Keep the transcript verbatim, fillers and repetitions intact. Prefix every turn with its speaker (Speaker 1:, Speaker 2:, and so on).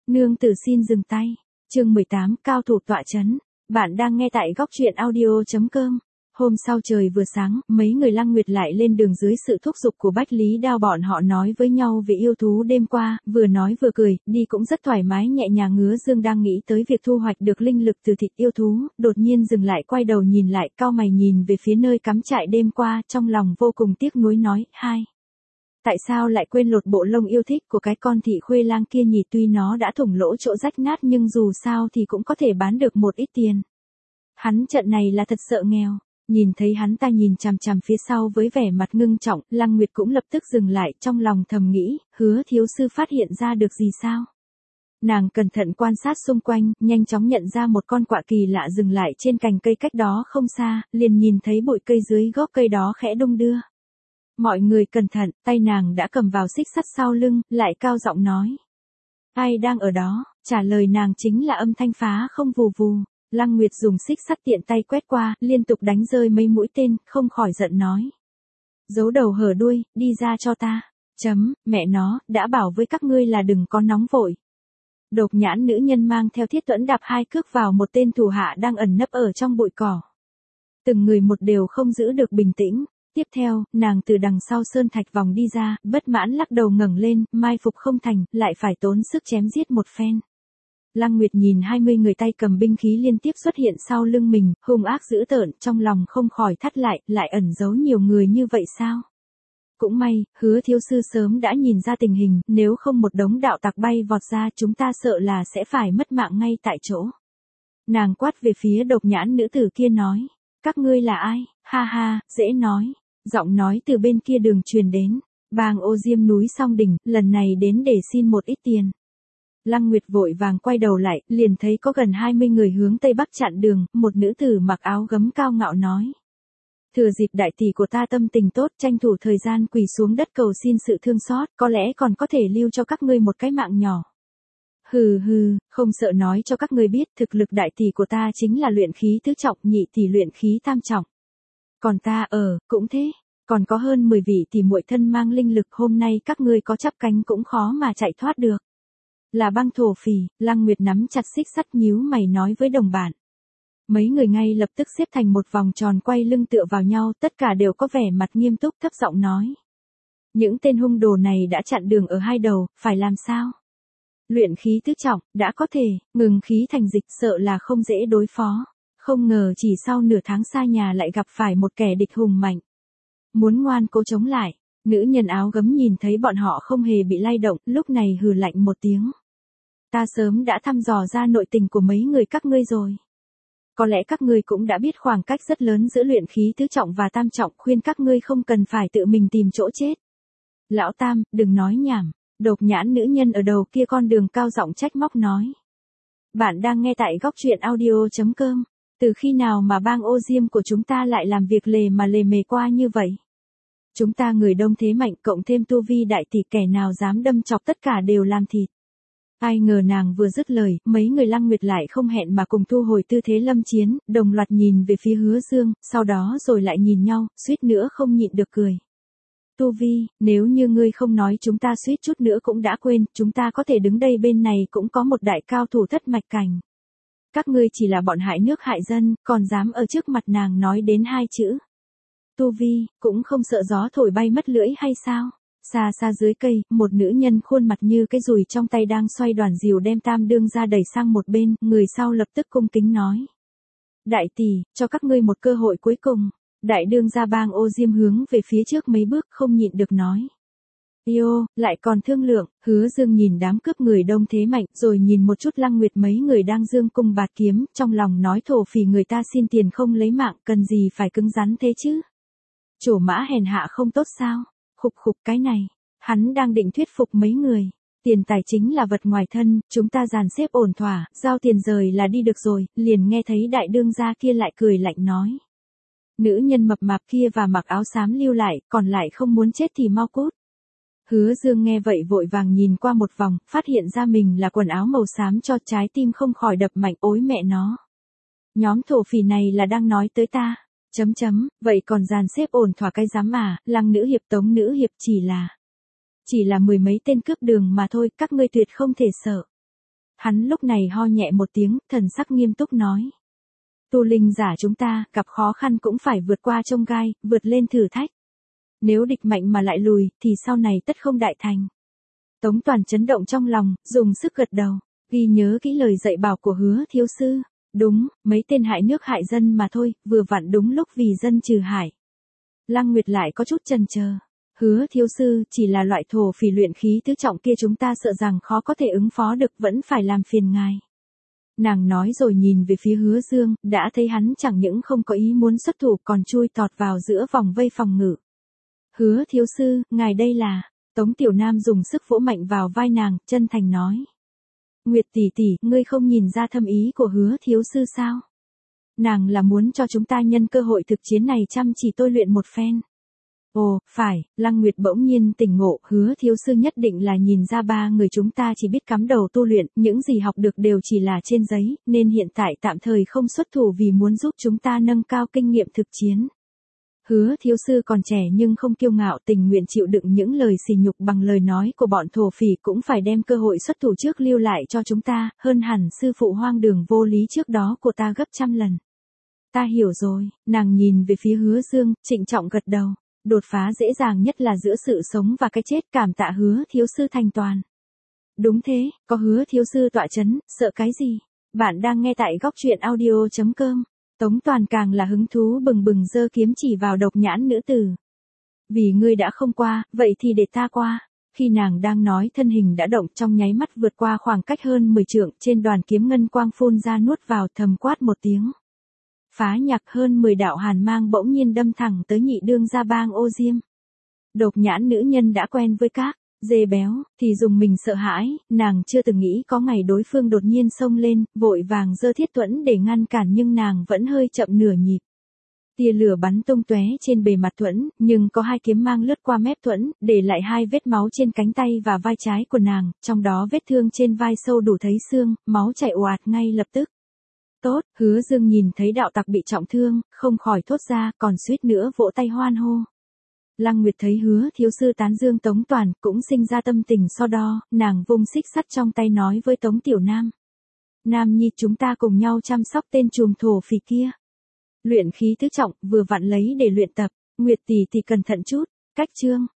Speaker 1: Nương tử xin dừng tay. Chương mười tám, cao thủ tọa chấn. Bạn đang nghe tại góc truyện audio chấm com. Hôm sau trời vừa sáng, mấy người Lăng Nguyệt lại lên đường dưới sự thúc giục của Bách Lý Đao, bọn họ nói với nhau về yêu thú đêm qua, vừa nói vừa cười, đi cũng rất thoải mái nhẹ nhàng. Hứa Dương đang nghĩ tới việc thu hoạch được linh lực từ thịt yêu thú, đột nhiên dừng lại quay đầu nhìn lại, cau mày nhìn về phía nơi cắm trại đêm qua, trong lòng vô cùng tiếc nuối nói, hai. Tại sao lại quên lột bộ lông yêu thích của cái con thị khuê lang kia nhỉ? Tuy nó đã thủng lỗ chỗ rách nát nhưng dù sao thì cũng có thể bán được một ít tiền. Hắn trận này là thật sợ nghèo. Nhìn thấy hắn ta nhìn chằm chằm phía sau với vẻ mặt ngưng trọng, Lăng Nguyệt cũng lập tức dừng lại, trong lòng thầm nghĩ, Hứa thiếu sư phát hiện ra được gì sao? Nàng cẩn thận quan sát xung quanh, nhanh chóng nhận ra một con quạ kỳ lạ dừng lại trên cành cây cách đó không xa, liền nhìn thấy bụi cây dưới gốc cây đó khẽ đung đưa. Mọi người cẩn thận, tay nàng đã cầm vào xích sắt sau lưng, lại cao giọng nói. Ai đang ở đó? Trả lời nàng chính là âm thanh phá không vù vù. Lăng Nguyệt dùng xích sắt tiện tay quét qua, liên tục đánh rơi mấy mũi tên, không khỏi giận nói. Giấu đầu hở đuôi, đi ra cho ta. Chấm, mẹ nó, đã bảo với các ngươi là đừng có nóng vội. Độc nhãn nữ nhân mang theo thiết tuẫn đạp hai cước vào một tên thủ hạ đang ẩn nấp ở trong bụi cỏ. Từng người một đều không giữ được bình tĩnh. Tiếp theo, nàng từ đằng sau sơn thạch vòng đi ra, bất mãn lắc đầu ngẩng lên, mai phục không thành, lại phải tốn sức chém giết một phen. Lăng Nguyệt nhìn hai mươi người tay cầm binh khí liên tiếp xuất hiện sau lưng mình, hung ác dữ tợn, trong lòng không khỏi thắt lại, lại ẩn giấu nhiều người như vậy sao? Cũng may, Hứa thiếu sư sớm đã nhìn ra tình hình, nếu không một đống đạo tặc bay vọt ra chúng ta sợ là sẽ phải mất mạng ngay tại chỗ. Nàng quát về phía độc nhãn nữ tử kia nói, các ngươi là ai? Ha ha, dễ nói. Giọng nói từ bên kia đường truyền đến, bang Ô Diêm núi Song Đỉnh, lần này đến để xin một ít tiền. Lăng Nguyệt vội vàng quay đầu lại, liền thấy có gần hai mươi người hướng tây bắc chặn đường, một nữ tử mặc áo gấm cao ngạo nói. Thừa dịp đại tỷ của ta tâm tình tốt, tranh thủ thời gian quỳ xuống đất cầu xin sự thương xót, có lẽ còn có thể lưu cho các ngươi một cái mạng nhỏ. Hừ hừ, không sợ nói cho các ngươi biết, thực lực đại tỷ của ta chính là luyện khí tứ trọng, nhị tỷ luyện khí tam trọng. Còn ta ở, cũng thế, còn có hơn mười vị tỷ muội thân mang linh lực, hôm nay các ngươi có chắp cánh cũng khó mà chạy thoát được. Là băng thổ phỉ. Lăng Nguyệt nắm chặt xích sắt nhíu mày nói với đồng bạn. Mấy người ngay lập tức xếp thành một vòng tròn quay lưng tựa vào nhau, tất cả đều có vẻ mặt nghiêm túc, thấp giọng nói. Những tên hung đồ này đã chặn đường ở hai đầu, phải làm sao? Luyện khí tứ trọng, đã có thể, ngừng khí thành dịch, sợ là không dễ đối phó. Không ngờ chỉ sau nửa tháng xa nhà lại gặp phải một kẻ địch hùng mạnh. Muốn ngoan cố chống lại, nữ nhân áo gấm nhìn thấy bọn họ không hề bị lay động, lúc này hừ lạnh một tiếng. Ta sớm đã thăm dò ra nội tình của mấy người các ngươi rồi. Có lẽ các ngươi cũng đã biết khoảng cách rất lớn giữa luyện khí tứ trọng và tam trọng, khuyên các ngươi không cần phải tự mình tìm chỗ chết. Lão Tam, đừng nói nhảm, độc nhãn nữ nhân ở đầu kia con đường cao giọng trách móc nói. Bạn đang nghe tại góc truyện audio chấm com. Từ khi nào mà bang Ô Diêm của chúng ta lại làm việc lề mà lề mề qua như vậy? Chúng ta người đông thế mạnh, cộng thêm tu vi đại tỷ, kẻ nào dám đâm chọc tất cả đều làm thịt. Ai ngờ nàng vừa dứt lời, mấy người Lăng Nguyệt lại không hẹn mà cùng thu hồi tư thế lâm chiến, đồng loạt nhìn về phía Hứa Dương, sau đó rồi lại nhìn nhau, suýt nữa không nhịn được cười. Tu vi, nếu như ngươi không nói chúng ta suýt chút nữa cũng đã quên, chúng ta có thể đứng đây bên này cũng có một đại cao thủ thất mạch cảnh. Các ngươi chỉ là bọn hại nước hại dân, còn dám ở trước mặt nàng nói đến hai chữ. Tu vi, cũng không sợ gió thổi bay mất lưỡi hay sao? Xa xa dưới cây, một nữ nhân khuôn mặt như cái dùi trong tay đang xoay đoàn diều đem tam đương ra đẩy sang một bên, người sau lập tức cung kính nói. Đại tỷ, cho các ngươi một cơ hội cuối cùng. Đại đương ra bang Ô Diêm hướng về phía trước mấy bước không nhịn được nói. Yêu, lại còn thương lượng. Hứa Dương nhìn đám cướp người đông thế mạnh, rồi nhìn một chút Lăng Nguyệt mấy người đang dương cung bạt kiếm, trong lòng nói thổ phỉ người ta xin tiền không lấy mạng, cần gì phải cứng rắn thế chứ? Trổ mã hèn hạ không tốt sao? Khục khục cái này, hắn đang định thuyết phục mấy người. Tiền tài chính là vật ngoài thân, chúng ta dàn xếp ổn thỏa, giao tiền rời là đi được rồi, liền nghe thấy đại đương gia kia lại cười lạnh nói. Nữ nhân mập mạp kia và mặc áo xám lưu lại, còn lại không muốn chết thì mau cút. Hứa Dương nghe vậy vội vàng nhìn qua một vòng, phát hiện ra mình là quần áo màu xám cho trái tim không khỏi đập mạnh, ối mẹ nó. Nhóm thổ phỉ này là đang nói tới ta. Chấm chấm, vậy còn dàn xếp ổn thỏa cái dám mà, Lăng nữ hiệp Tống nữ hiệp chỉ là. Chỉ là mười mấy tên cướp đường mà thôi, các ngươi tuyệt không thể sợ. Hắn lúc này ho nhẹ một tiếng, thần sắc nghiêm túc nói. Tu linh giả chúng ta, gặp khó khăn cũng phải vượt qua chông gai, vượt lên thử thách. Nếu địch mạnh mà lại lùi, thì sau này tất không đại thành. Tống Toàn chấn động trong lòng, dùng sức gật đầu, ghi nhớ kỹ lời dạy bảo của Hứa thiếu sư. Đúng, mấy tên hại nước hại dân mà thôi, vừa vặn đúng lúc vì dân trừ hại. Lăng Nguyệt lại có chút chần chờ. Hứa thiếu sư, chỉ là loại thổ phỉ luyện khí tứ trọng kia chúng ta sợ rằng khó có thể ứng phó được, vẫn phải làm phiền ngài. Nàng nói rồi nhìn về phía Hứa Dương, đã thấy hắn chẳng những không có ý muốn xuất thủ còn chui tọt vào giữa vòng vây phòng ngự. Hứa thiếu sư, ngài đây là... Tống Tiểu Nam dùng sức vỗ mạnh vào vai nàng, chân thành nói. Nguyệt tỷ tỷ, ngươi không nhìn ra thâm ý của Hứa thiếu sư sao? Nàng là muốn cho chúng ta nhân cơ hội thực chiến này chăm chỉ tôi luyện một phen. Ồ, phải, Lăng Nguyệt bỗng nhiên tỉnh ngộ, Hứa thiếu sư nhất định là nhìn ra ba người chúng ta chỉ biết cắm đầu tu luyện, những gì học được đều chỉ là trên giấy, nên hiện tại tạm thời không xuất thủ vì muốn giúp chúng ta nâng cao kinh nghiệm thực chiến. Hứa thiếu sư còn trẻ nhưng không kiêu ngạo, tình nguyện chịu đựng những lời sỉ nhục bằng lời nói của bọn thổ phỉ, cũng phải đem cơ hội xuất thủ trước lưu lại cho chúng ta, hơn hẳn sư phụ hoang đường vô lý trước đó của ta gấp trăm lần. Ta hiểu rồi, nàng nhìn về phía Hứa Dương, trịnh trọng gật đầu. Đột phá dễ dàng nhất là giữa sự sống và cái chết, cảm tạ Hứa thiếu sư thành toàn. Đúng thế, có Hứa thiếu sư tọa chấn, sợ cái gì? Bạn đang nghe tại góc truyện audio chấm com. Tống Toàn càng là hứng thú bừng bừng giơ kiếm chỉ vào độc nhãn nữ tử. Vì ngươi đã không qua, vậy thì để ta qua. Khi nàng đang nói thân hình đã động, trong nháy mắt vượt qua khoảng cách hơn mười trượng, trên đoàn kiếm ngân quang phun ra nuốt vào, thầm quát một tiếng. Phá nhạc, hơn mười đạo hàn mang bỗng nhiên đâm thẳng tới nhị đương gia bang Ô Diêm. Độc nhãn nữ nhân đã quen với các dê béo, thì dùng mình sợ hãi, nàng chưa từng nghĩ có ngày đối phương đột nhiên xông lên, vội vàng giơ thiết thuẫn để ngăn cản nhưng nàng vẫn hơi chậm nửa nhịp. Tia lửa bắn tung tóe trên bề mặt thuẫn, nhưng có hai kiếm mang lướt qua mép thuẫn, để lại hai vết máu trên cánh tay và vai trái của nàng, trong đó vết thương trên vai sâu đủ thấy xương, máu chảy ồ ạt ngay lập tức. Tốt, Hứa Dương nhìn thấy đạo tặc bị trọng thương, không khỏi thốt ra, còn suýt nữa vỗ tay hoan hô. Lăng Nguyệt thấy Hứa thiếu sư tán dương Tống Toàn, cũng sinh ra tâm tình so đo, nàng vung xích sắt trong tay nói với Tống Tiểu Nam. Nam nhi, chúng ta cùng nhau chăm sóc tên trùm thổ phỉ kia. Luyện khí tứ trọng, vừa vặn lấy để luyện tập, Nguyệt tỷ tỷ cẩn thận chút, cách chương.